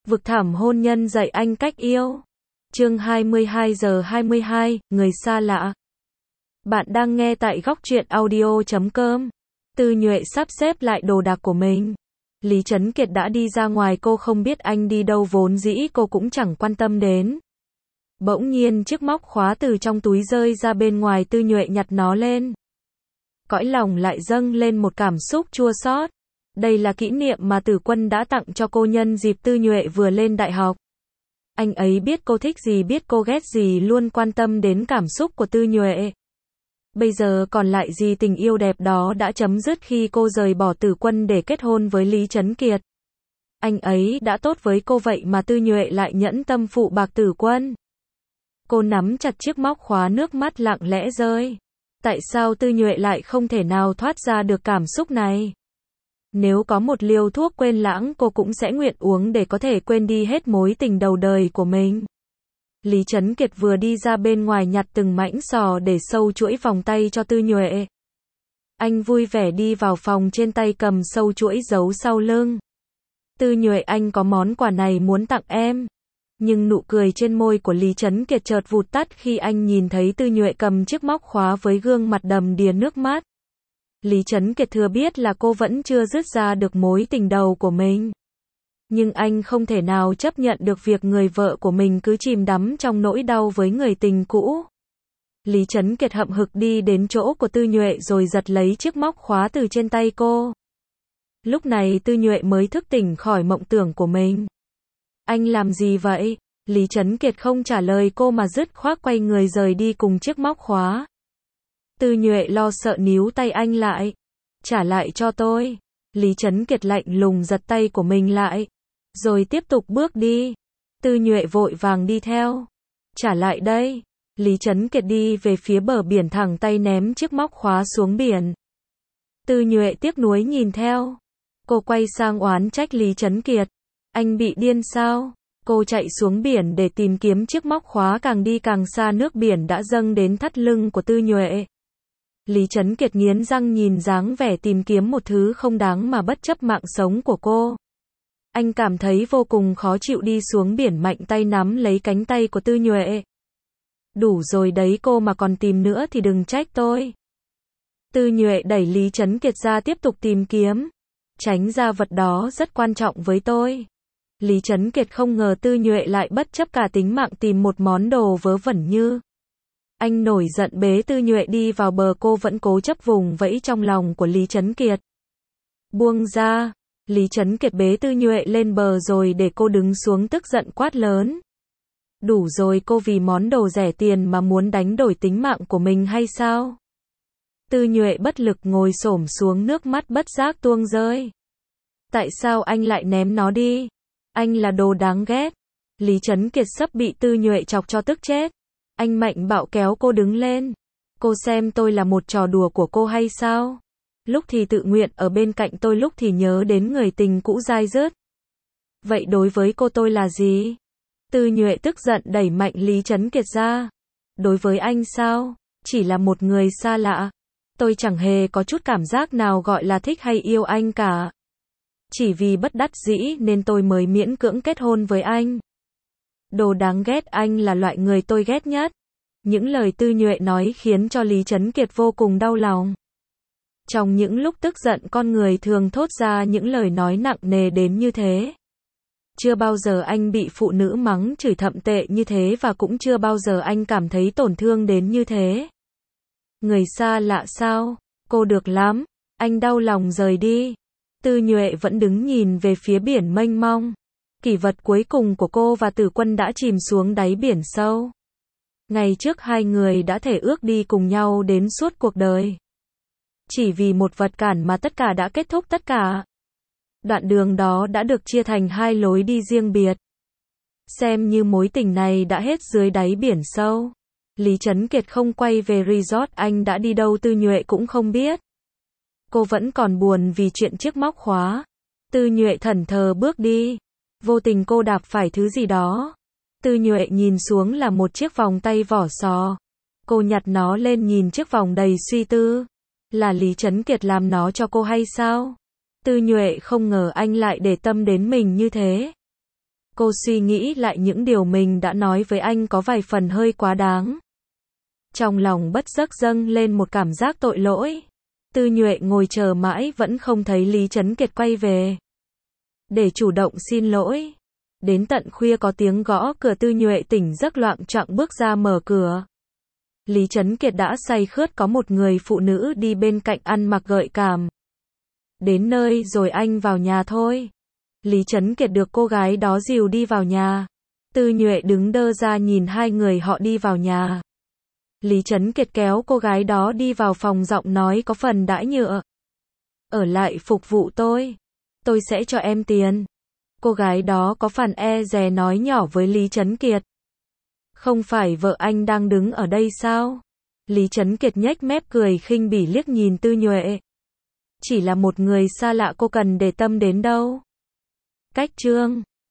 Vực thẳm hôn nhân dạy anh cách yêu. Chương 22:22, người xa lạ. Bạn đang nghe tại góc truyện audio.com. Tư Nhuệ sắp xếp lại đồ đạc của mình. Lý Trấn Kiệt đã đi ra ngoài, cô không biết anh đi đâu, vốn dĩ cô cũng chẳng quan tâm đến. Bỗng nhiên chiếc móc khóa từ trong túi rơi ra bên ngoài, Tư Nhuệ nhặt nó lên. Cõi lòng lại dâng lên một cảm xúc chua xót. Đây là kỷ niệm mà Tử Quân đã tặng cho cô nhân dịp Tư Nhuệ vừa lên đại học. Anh ấy biết cô thích gì, biết cô ghét gì, luôn quan tâm đến cảm xúc của Tư Nhuệ. Bây giờ còn lại gì, tình yêu đẹp đó đã chấm dứt khi cô rời bỏ Tử Quân để kết hôn với Lý Trấn Kiệt. Anh ấy đã tốt với cô, vậy mà Tư Nhuệ lại nhẫn tâm phụ bạc Tử Quân. Cô nắm chặt chiếc móc khóa, nước mắt lặng lẽ rơi. Tại sao Tư Nhuệ lại không thể nào thoát ra được cảm xúc này? Nếu có một liều thuốc quên lãng, cô cũng sẽ nguyện uống để có thể quên đi hết mối tình đầu đời của mình. Lý Trấn Kiệt vừa đi ra bên ngoài, nhặt từng mảnh sò để sâu chuỗi vòng tay cho Tư Nhuệ. Anh vui vẻ đi vào phòng, trên tay cầm sâu chuỗi giấu sau lưng. Tư Nhuệ, anh có món quà này muốn tặng em. Nhưng nụ cười trên môi của Lý Trấn Kiệt chợt vụt tắt khi anh nhìn thấy Tư Nhuệ cầm chiếc móc khóa với gương mặt đầm đìa nước mắt. Lý Trấn Kiệt thừa biết là cô vẫn chưa dứt ra được mối tình đầu của mình. Nhưng anh không thể nào chấp nhận được việc người vợ của mình cứ chìm đắm trong nỗi đau với người tình cũ. Lý Trấn Kiệt hậm hực đi đến chỗ của Tư Nhuệ rồi giật lấy chiếc móc khóa từ trên tay cô. Lúc này Tư Nhuệ mới thức tỉnh khỏi mộng tưởng của mình. Anh làm gì vậy? Lý Trấn Kiệt không trả lời cô mà dứt khoát quay người rời đi cùng chiếc móc khóa. Tư Nhuệ lo sợ níu tay anh lại. Trả lại cho tôi. Lý Trấn Kiệt lạnh lùng giật tay của mình lại. Rồi tiếp tục bước đi. Tư Nhuệ vội vàng đi theo. Trả lại đây. Lý Trấn Kiệt đi về phía bờ biển, thẳng tay ném chiếc móc khóa xuống biển. Tư Nhuệ tiếc nuối nhìn theo. Cô quay sang oán trách Lý Trấn Kiệt. Anh bị điên sao? Cô chạy xuống biển để tìm kiếm chiếc móc khóa, càng đi càng xa, nước biển đã dâng đến thắt lưng của Tư Nhuệ. Lý Trấn Kiệt nghiến răng nhìn dáng vẻ tìm kiếm một thứ không đáng mà bất chấp mạng sống của cô. Anh cảm thấy vô cùng khó chịu, đi xuống biển, mạnh tay nắm lấy cánh tay của Tư Nhuệ. Đủ rồi đấy, cô mà còn tìm nữa thì đừng trách tôi. Tư Nhuệ đẩy Lý Trấn Kiệt ra, tiếp tục tìm kiếm. Tránh ra, vật đó rất quan trọng với tôi. Lý Trấn Kiệt không ngờ Tư Nhuệ lại bất chấp cả tính mạng tìm một món đồ vớ vẩn như. Anh nổi giận bế Tư Nhuệ đi vào bờ, cô vẫn cố chấp vùng vẫy trong lòng của Lý Trấn Kiệt. Buông ra. Lý Trấn Kiệt bế Tư Nhuệ lên bờ rồi để cô đứng xuống, tức giận quát lớn. Đủ rồi, cô vì món đồ rẻ tiền mà muốn đánh đổi tính mạng của mình hay sao? Tư Nhuệ bất lực ngồi xổm xuống, nước mắt bất giác tuôn rơi. Tại sao anh lại ném nó đi? Anh là đồ đáng ghét. Lý Trấn Kiệt sắp bị Tư Nhuệ chọc cho tức chết. Anh mạnh bạo kéo cô đứng lên. Cô xem tôi là một trò đùa của cô hay sao? Lúc thì tự nguyện ở bên cạnh tôi, lúc thì nhớ đến người tình cũ dai dứt. Vậy đối với cô tôi là gì? Tư Nhuệ tức giận đẩy mạnh Lý Trấn Kiệt ra. Đối với anh sao? Chỉ là một người xa lạ. Tôi chẳng hề có chút cảm giác nào gọi là thích hay yêu anh cả. Chỉ vì bất đắc dĩ nên tôi mới miễn cưỡng kết hôn với anh. Đồ đáng ghét, anh là loại người tôi ghét nhất. Những lời Tư Nhuệ nói khiến cho Lý Trấn Kiệt vô cùng đau lòng. Trong những lúc tức giận, con người thường thốt ra những lời nói nặng nề đến như thế. Chưa bao giờ anh bị phụ nữ mắng chửi thậm tệ như thế, và cũng chưa bao giờ anh cảm thấy tổn thương đến như thế. Người xa lạ sao? Cô được lắm. Anh đau lòng rời đi. Tư Nhuệ vẫn đứng nhìn về phía biển mênh mông. Kỷ vật cuối cùng của cô và Tử Quân đã chìm xuống đáy biển sâu. Ngày trước hai người đã thề ước đi cùng nhau đến suốt cuộc đời. Chỉ vì một vật cản mà tất cả đã kết thúc tất cả. Đoạn đường đó đã được chia thành hai lối đi riêng biệt. Xem như mối tình này đã hết dưới đáy biển sâu. Lý Trấn Kiệt không quay về resort, anh đã đi đâu Tư Nhuệ cũng không biết. Cô vẫn còn buồn vì chuyện chiếc móc khóa. Tư Nhuệ thẫn thờ bước đi. Vô tình cô đạp phải thứ gì đó. Tư Nhuệ nhìn xuống là một chiếc vòng tay vỏ sò. Cô nhặt nó lên, nhìn chiếc vòng đầy suy tư. Là Lý Trấn Kiệt làm nó cho cô hay sao? Tư Nhuệ không ngờ anh lại để tâm đến mình như thế. Cô suy nghĩ lại những điều mình đã nói với anh có vài phần hơi quá đáng. Trong lòng bất giác dâng lên một cảm giác tội lỗi. Tư Nhuệ ngồi chờ mãi vẫn không thấy Lý Trấn Kiệt quay về. Để chủ động xin lỗi. Đến tận khuya có tiếng gõ cửa, Tư Nhuệ tỉnh giấc loạng choạng bước ra mở cửa. Lý Trấn Kiệt đã say khướt, có một người phụ nữ đi bên cạnh ăn mặc gợi cảm. Đến nơi rồi anh vào nhà thôi. Lý Trấn Kiệt được cô gái đó dìu đi vào nhà. Tư Nhuệ đứng đơ ra nhìn hai người họ đi vào nhà. Lý Trấn Kiệt kéo cô gái đó đi vào phòng, giọng nói có phần đãi nhựa. Ở lại phục vụ tôi sẽ cho em tiền. Cô gái đó có phần e dè nói nhỏ với Lý Trấn Kiệt. Không phải vợ anh đang đứng ở đây sao? Lý Trấn Kiệt nhếch mép cười khinh bỉ liếc nhìn Tư Nhuệ. Chỉ là một người xa lạ, cô cần để tâm đến đâu. Cách chương